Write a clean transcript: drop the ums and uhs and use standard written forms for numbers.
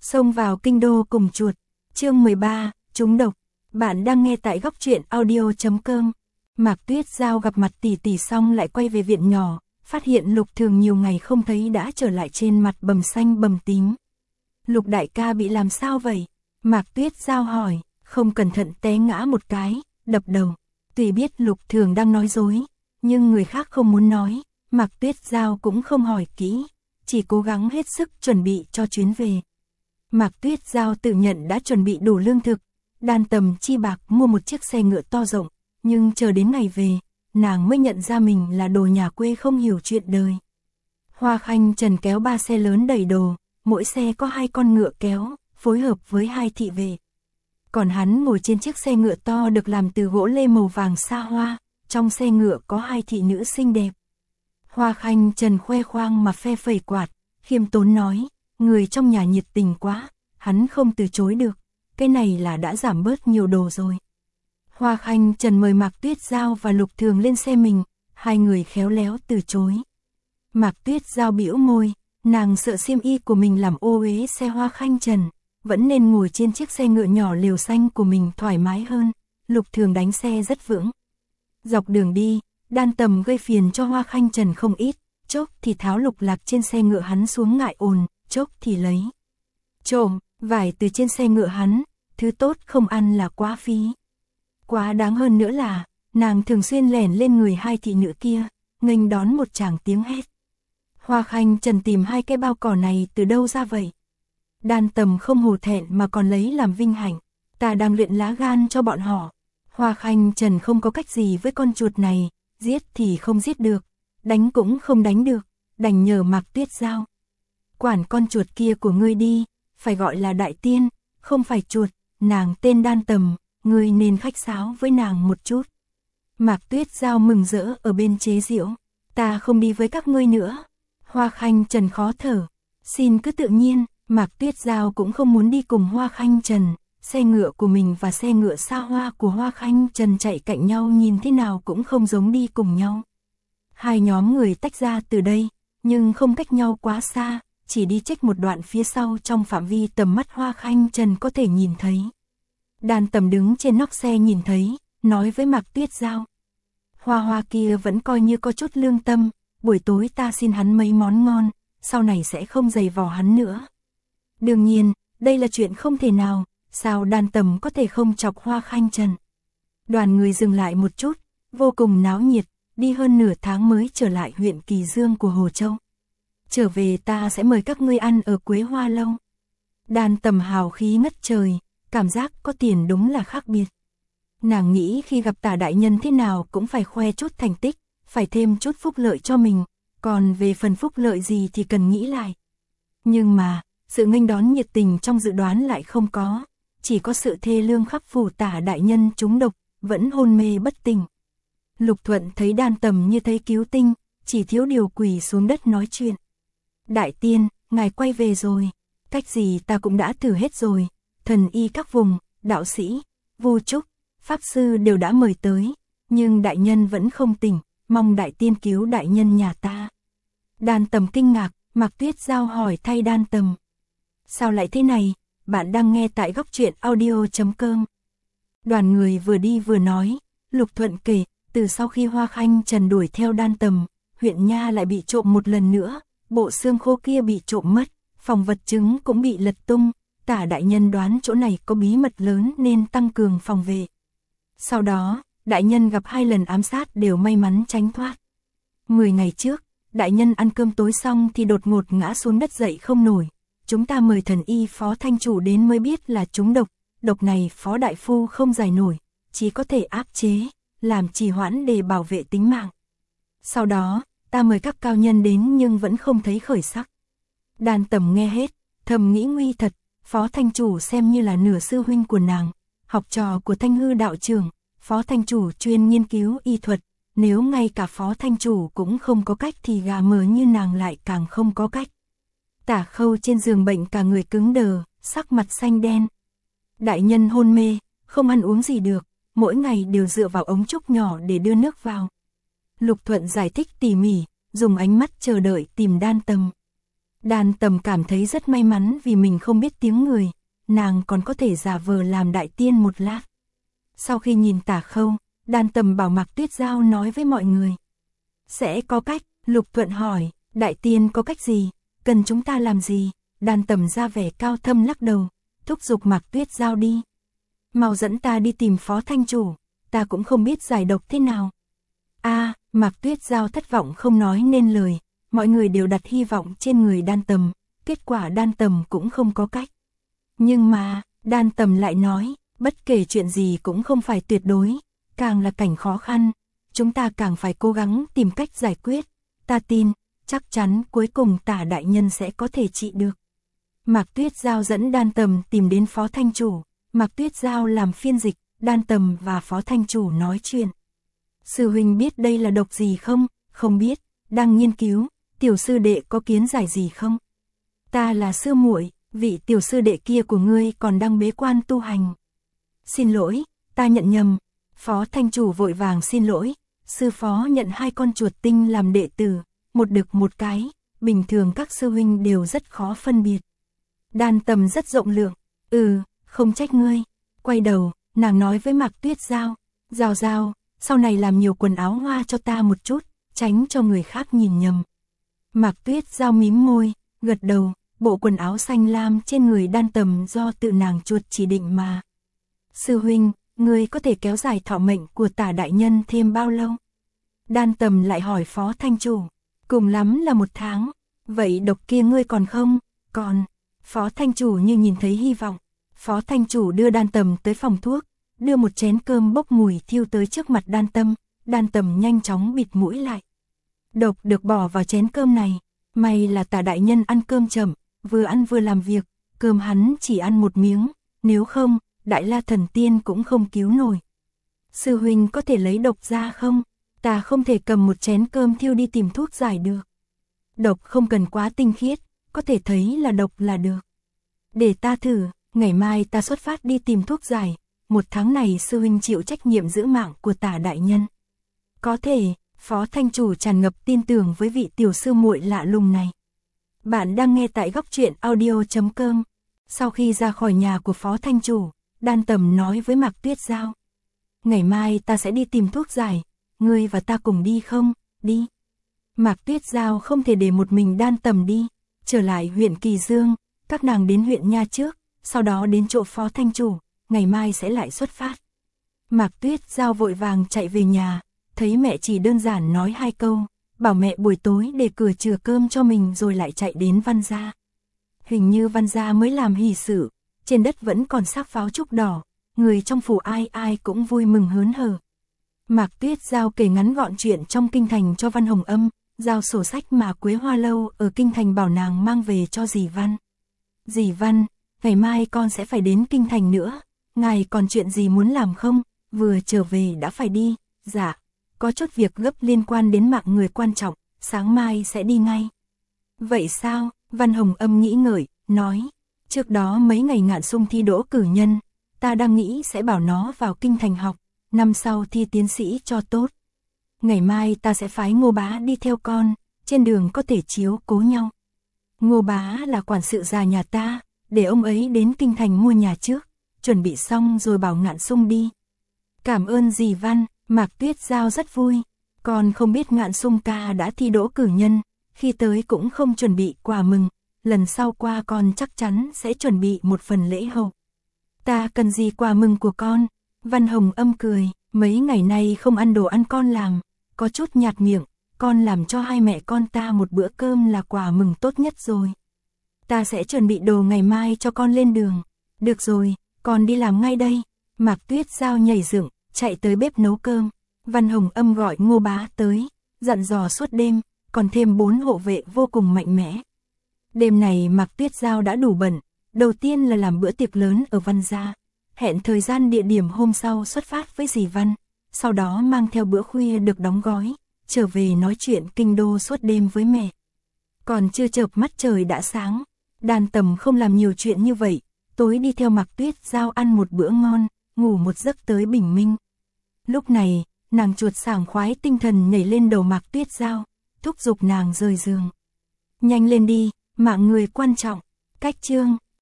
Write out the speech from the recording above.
Xông vào kinh đô cùng chuột. Chương 13, trúng độc. Bạn đang nghe tại góc truyện audio.com. Mạc Tuyết Giao gặp mặt tỷ tỷ xong lại quay về viện nhỏ, phát hiện Lục Thường nhiều ngày không thấy đã trở lại trên mặt bầm xanh bầm tím. Lục đại ca bị làm sao vậy? Mạc Tuyết Giao hỏi, không cẩn thận té ngã một cái, đập đầu. Tuy biết Lục Thường đang nói dối, nhưng người khác không muốn nói, Mạc Tuyết Giao cũng không hỏi kỹ, chỉ cố gắng hết sức chuẩn bị cho chuyến về. Mạc Tuyết Giao tự nhận đã chuẩn bị đủ lương thực, đan tầm chi bạc mua một chiếc xe ngựa to rộng, nhưng chờ đến ngày về, nàng mới nhận ra mình là đồ nhà quê không hiểu chuyện đời. Hoa Khanh Trần kéo 3 xe lớn đầy đồ, mỗi xe có 2 con ngựa kéo, phối hợp với 2 thị vệ. Còn hắn ngồi trên chiếc xe ngựa to được làm từ gỗ lê màu vàng xa hoa, trong xe ngựa có 2 thị nữ xinh đẹp. Hoa Khanh Trần khoe khoang mà phe phẩy quạt, khiêm tốn nói, người trong nhà nhiệt tình quá, hắn không từ chối được, cái này là đã giảm bớt nhiều đồ rồi. Hoa Khanh Trần mời Mạc Tuyết Giao và Lục Thường lên xe mình, hai người khéo léo từ chối. Mạc Tuyết Giao bĩu môi, nàng sợ xiêm y của mình làm ô uế xe Hoa Khanh Trần, vẫn nên ngồi trên chiếc xe ngựa nhỏ liều xanh của mình thoải mái hơn. Lục Thường đánh xe rất vững. Dọc đường đi, đan tầm gây phiền cho Hoa Khanh Trần không ít, chốc thì tháo lục lạc trên xe ngựa hắn xuống ngại ồn, chốc thì lấy trộm vải từ trên xe ngựa hắn, thứ tốt không ăn là quá phí. Quá đáng hơn nữa là, nàng thường xuyên lẻn lên người 2 thị nữ kia, nghênh đón một tràng tiếng hét. Hoa Khanh Trần tìm 2 cái bao cỏ này từ đâu ra vậy? Đan tầm không hổ thẹn mà còn lấy làm vinh hạnh, ta đang luyện lá gan cho bọn họ. Hoa Khanh Trần không có cách gì với con chuột này, giết thì không giết được, đánh cũng không đánh được, đành nhờ Mạc Tuyết Giao. Quản con chuột kia của ngươi đi, phải gọi là đại tiên, không phải chuột, nàng tên đan tầm, ngươi nên khách sáo với nàng một chút. Mạc Tuyết Giao mừng rỡ ở bên chế giễu, ta không đi với các ngươi nữa. Hoa Khanh Trần khó thở, xin cứ tự nhiên. Mạc Tuyết Giao cũng không muốn đi cùng Hoa Khanh Trần, xe ngựa của mình và xe ngựa xa hoa của Hoa Khanh Trần chạy cạnh nhau nhìn thế nào cũng không giống đi cùng nhau. Hai nhóm người tách ra từ đây, nhưng không cách nhau quá xa, chỉ đi chếch một đoạn phía sau trong phạm vi tầm mắt Hoa Khanh Trần có thể nhìn thấy. Đan tầm đứng trên nóc xe nhìn thấy, nói với Mạc Tuyết Giao. Hoa kia vẫn coi như có chút lương tâm, buổi tối ta xin hắn mấy món ngon, sau này sẽ không giày vò hắn nữa. Đương nhiên, đây là chuyện không thể nào, sao đan tầm có thể không chọc Hoa Khanh Trần. Đoàn người dừng lại một chút, vô cùng náo nhiệt, đi hơn nửa tháng mới trở lại huyện Kỳ Dương của Hồ Châu. Trở về ta sẽ mời các ngươi ăn ở Quế Hoa Lâu. Đan tầm hào khí ngất trời, cảm giác có tiền đúng là khác biệt. Nàng nghĩ khi gặp Tả đại nhân thế nào cũng phải khoe chút thành tích, phải thêm chút phúc lợi cho mình, còn về phần phúc lợi gì thì cần nghĩ lại. Nhưng mà, sự nghênh đón nhiệt tình trong dự đoán lại không có, chỉ có sự thê lương khắc phủ Tả đại nhân trúng độc, vẫn hôn mê bất tỉnh. Lục Thuận thấy đan tầm như thấy cứu tinh, chỉ thiếu điều quỳ xuống đất nói chuyện. Đại tiên, ngài quay về rồi, cách gì ta cũng đã thử hết rồi, thần y các vùng, đạo sĩ, vu trúc, pháp sư đều đã mời tới, nhưng đại nhân vẫn không tỉnh, mong đại tiên cứu đại nhân nhà ta. Đan tầm kinh ngạc, Mạc Tuyết Giao hỏi thay đan tầm. Sao lại thế này? Bạn đang nghe tại góc truyện audio.com. Đoàn người vừa đi vừa nói, Lục Thuận kể, từ sau khi Hoa Khanh Trần đuổi theo đan tầm, huyện Nha lại bị trộm một lần nữa, bộ xương khô kia bị trộm mất, phòng vật chứng cũng bị lật tung, Tả đại nhân đoán chỗ này có bí mật lớn nên tăng cường phòng vệ. Sau đó, đại nhân gặp 2 lần ám sát đều may mắn tránh thoát. 10 ngày trước, đại nhân ăn cơm tối xong thì đột ngột ngã xuống đất dậy không nổi. Chúng ta mời thần y Phó Thanh Chủ đến mới biết là trúng độc, độc này Phó Đại Phu không giải nổi, chỉ có thể áp chế, làm trì hoãn để bảo vệ tính mạng. Sau đó, ta mời các cao nhân đến nhưng vẫn không thấy khởi sắc. Đan tầm nghe hết, thầm nghĩ nguy thật, Phó Thanh Chủ xem như là nửa sư huynh của nàng, học trò của Thanh Hư đạo trưởng, Phó Thanh Chủ chuyên nghiên cứu y thuật, nếu ngay cả Phó Thanh Chủ cũng không có cách thì gà mờ như nàng lại càng không có cách. Tả Khâu trên giường bệnh cả người cứng đờ, sắc mặt xanh đen. Đại nhân hôn mê, không ăn uống gì được, mỗi ngày đều dựa vào ống trúc nhỏ để đưa nước vào. Lục Thuận giải thích tỉ mỉ, dùng ánh mắt chờ đợi tìm đan tầm. Đan Tầm cảm thấy rất may mắn vì mình không biết tiếng người, nàng còn có thể giả vờ làm đại tiên một lát. Sau khi nhìn Tả Khâu, Đan Tầm bảo Mạc Tuyết Giao nói với mọi người. Sẽ có cách, Lục Thuận hỏi, đại tiên có cách gì, cần chúng ta làm gì? Đan Tầm ra vẻ cao thâm lắc đầu, thúc giục Mạc Tuyết Giao đi. Mau dẫn ta đi tìm Phó Thanh Chủ, ta cũng không biết giải độc thế nào. Mạc Tuyết Giao thất vọng không nói nên lời, mọi người đều đặt hy vọng trên người Đan Tầm, kết quả Đan Tầm cũng không có cách. Nhưng mà, Đan Tầm lại nói, bất kể chuyện gì cũng không phải tuyệt đối, càng là cảnh khó khăn, chúng ta càng phải cố gắng tìm cách giải quyết, ta tin, chắc chắn cuối cùng Tả đại nhân sẽ có thể trị được. Mạc Tuyết Giao dẫn Đan Tầm tìm đến Phó Thanh Chủ, Mạc Tuyết Giao làm phiên dịch, Đan Tầm và Phó Thanh Chủ nói chuyện. Sư huynh biết đây là độc gì không? Không biết, đang nghiên cứu, tiểu sư đệ có kiến giải gì không? Ta là sư muội, vị tiểu sư đệ kia của ngươi còn đang bế quan tu hành. Xin lỗi, ta nhận nhầm. Phó Thanh Chủ vội vàng xin lỗi, sư phó nhận 2 con chuột tinh làm đệ tử, một đực một cái, bình thường các sư huynh đều rất khó phân biệt. Đan Tầm rất rộng lượng, không trách ngươi. Quay đầu, nàng nói với Mạc Tuyết Giao, Giao, sau này làm nhiều quần áo hoa cho ta một chút, tránh cho người khác nhìn nhầm. Mạc Tuyết Giao mím môi, gật đầu, bộ quần áo xanh lam trên người Đan Tầm do tự nàng chuột chỉ định mà. Sư huynh, ngươi có thể kéo dài thọ mệnh của Tả đại nhân thêm bao lâu? Đan Tầm lại hỏi Phó Thanh Chủ, cùng lắm là 1 tháng, vậy độc kia ngươi còn không? Còn. Phó Thanh Chủ như nhìn thấy hy vọng, Phó Thanh Chủ đưa Đan Tầm tới phòng thuốc, đưa một chén cơm bốc mùi thiêu tới trước mặt Đan Tầm nhanh chóng bịt mũi lại. Độc được bỏ vào chén cơm này, may là Tả đại nhân ăn cơm chậm, vừa ăn vừa làm việc, cơm hắn chỉ ăn 1 miếng, nếu không, Đại La Thần Tiên cũng không cứu nổi. Sư huynh có thể lấy độc ra không? Ta không thể cầm một chén cơm thiêu đi tìm thuốc giải được. Độc không cần quá tinh khiết, có thể thấy là độc là được. Để ta thử, ngày mai ta xuất phát đi tìm thuốc giải, 1 tháng này sư huynh chịu trách nhiệm giữ mạng của Tả đại nhân. Có thể, Phó Thanh Chủ tràn ngập tin tưởng với vị tiểu sư muội lạ lùng này. Bạn đang nghe tại góc truyện audio.com. Sau khi ra khỏi nhà của Phó Thanh Chủ, Đan Tầm nói với Mạc Tuyết Giao. Ngày mai ta sẽ đi tìm thuốc giải, ngươi và ta cùng đi không? Đi. Mạc Tuyết Giao không thể để một mình Đan Tầm đi, trở lại huyện Kỳ Dương, các nàng đến huyện Nha trước, sau đó đến chỗ Phó Thanh Chủ, ngày mai sẽ lại xuất phát. Mạc Tuyết Giao vội vàng chạy về nhà, thấy mẹ chỉ đơn giản nói 2 câu, bảo mẹ buổi tối để cửa chừa cơm cho mình rồi lại chạy đến Văn gia. Hình như Văn gia mới làm hỷ sự, trên đất vẫn còn xác pháo trúc đỏ, người trong phủ ai ai cũng vui mừng hớn hở. Mạc Tuyết Giao kể ngắn gọn chuyện trong kinh thành cho Văn Hồng Âm, giao sổ sách mà Quế Hoa Lâu ở kinh thành bảo nàng mang về cho dì Văn. Dì Văn, ngày mai con sẽ phải đến kinh thành nữa, ngài còn chuyện gì muốn làm không? Vừa trở về đã phải đi. Dạ, có chút việc gấp liên quan đến mạng người quan trọng, sáng mai sẽ đi ngay. Vậy sao? Văn Hồng Âm nghĩ ngợi, nói, trước đó mấy ngày Ngạn Sung thi đỗ cử nhân, ta đang nghĩ sẽ bảo nó vào kinh thành học, năm sau thi tiến sĩ cho tốt. Ngày mai ta sẽ phái Ngô Bá đi theo con, trên đường có thể chiếu cố nhau. Ngô Bá là quản sự già nhà ta, để ông ấy đến kinh thành mua nhà trước, chuẩn bị xong rồi bảo Ngạn Sung đi. Cảm ơn dì Văn. Mạc Tuyết Giao rất vui, con không biết Ngạn Sung ca đã thi đỗ cử nhân, khi tới cũng không chuẩn bị quà mừng, lần sau qua con chắc chắn sẽ chuẩn bị một phần lễ hậu. Ta cần gì quà mừng của con? Văn Hồng Âm cười, mấy ngày nay không ăn đồ ăn con làm, có chút nhạt miệng, con làm cho 2 mẹ con ta một bữa cơm là quà mừng tốt nhất rồi. Ta sẽ chuẩn bị đồ ngày mai cho con lên đường. Được rồi, con đi làm ngay đây. Mạc Tuyết Giao nhảy dựng, chạy tới bếp nấu cơm. Văn Hồng Âm gọi Ngô Bá tới, dặn dò suốt đêm, còn thêm 4 hộ vệ vô cùng mạnh mẽ. Đêm này Mạc Tuyết Giao đã đủ bận, đầu tiên là làm bữa tiệc lớn ở Văn gia, hẹn thời gian địa điểm hôm sau xuất phát với dì Văn, sau đó mang theo bữa khuya được đóng gói, trở về nói chuyện kinh đô suốt đêm với mẹ. Còn chưa chợp mắt trời đã sáng, Đan Tầm không làm nhiều chuyện như vậy, tối đi theo Mạc Tuyết Giao ăn một bữa ngon, ngủ một giấc tới bình minh. Lúc này, nàng chuột sảng khoái tinh thần nhảy lên đầu Mạc Tuyết Giao, thúc giục nàng rời giường. Nhanh lên đi, Mạng người quan trọng. Cách chương.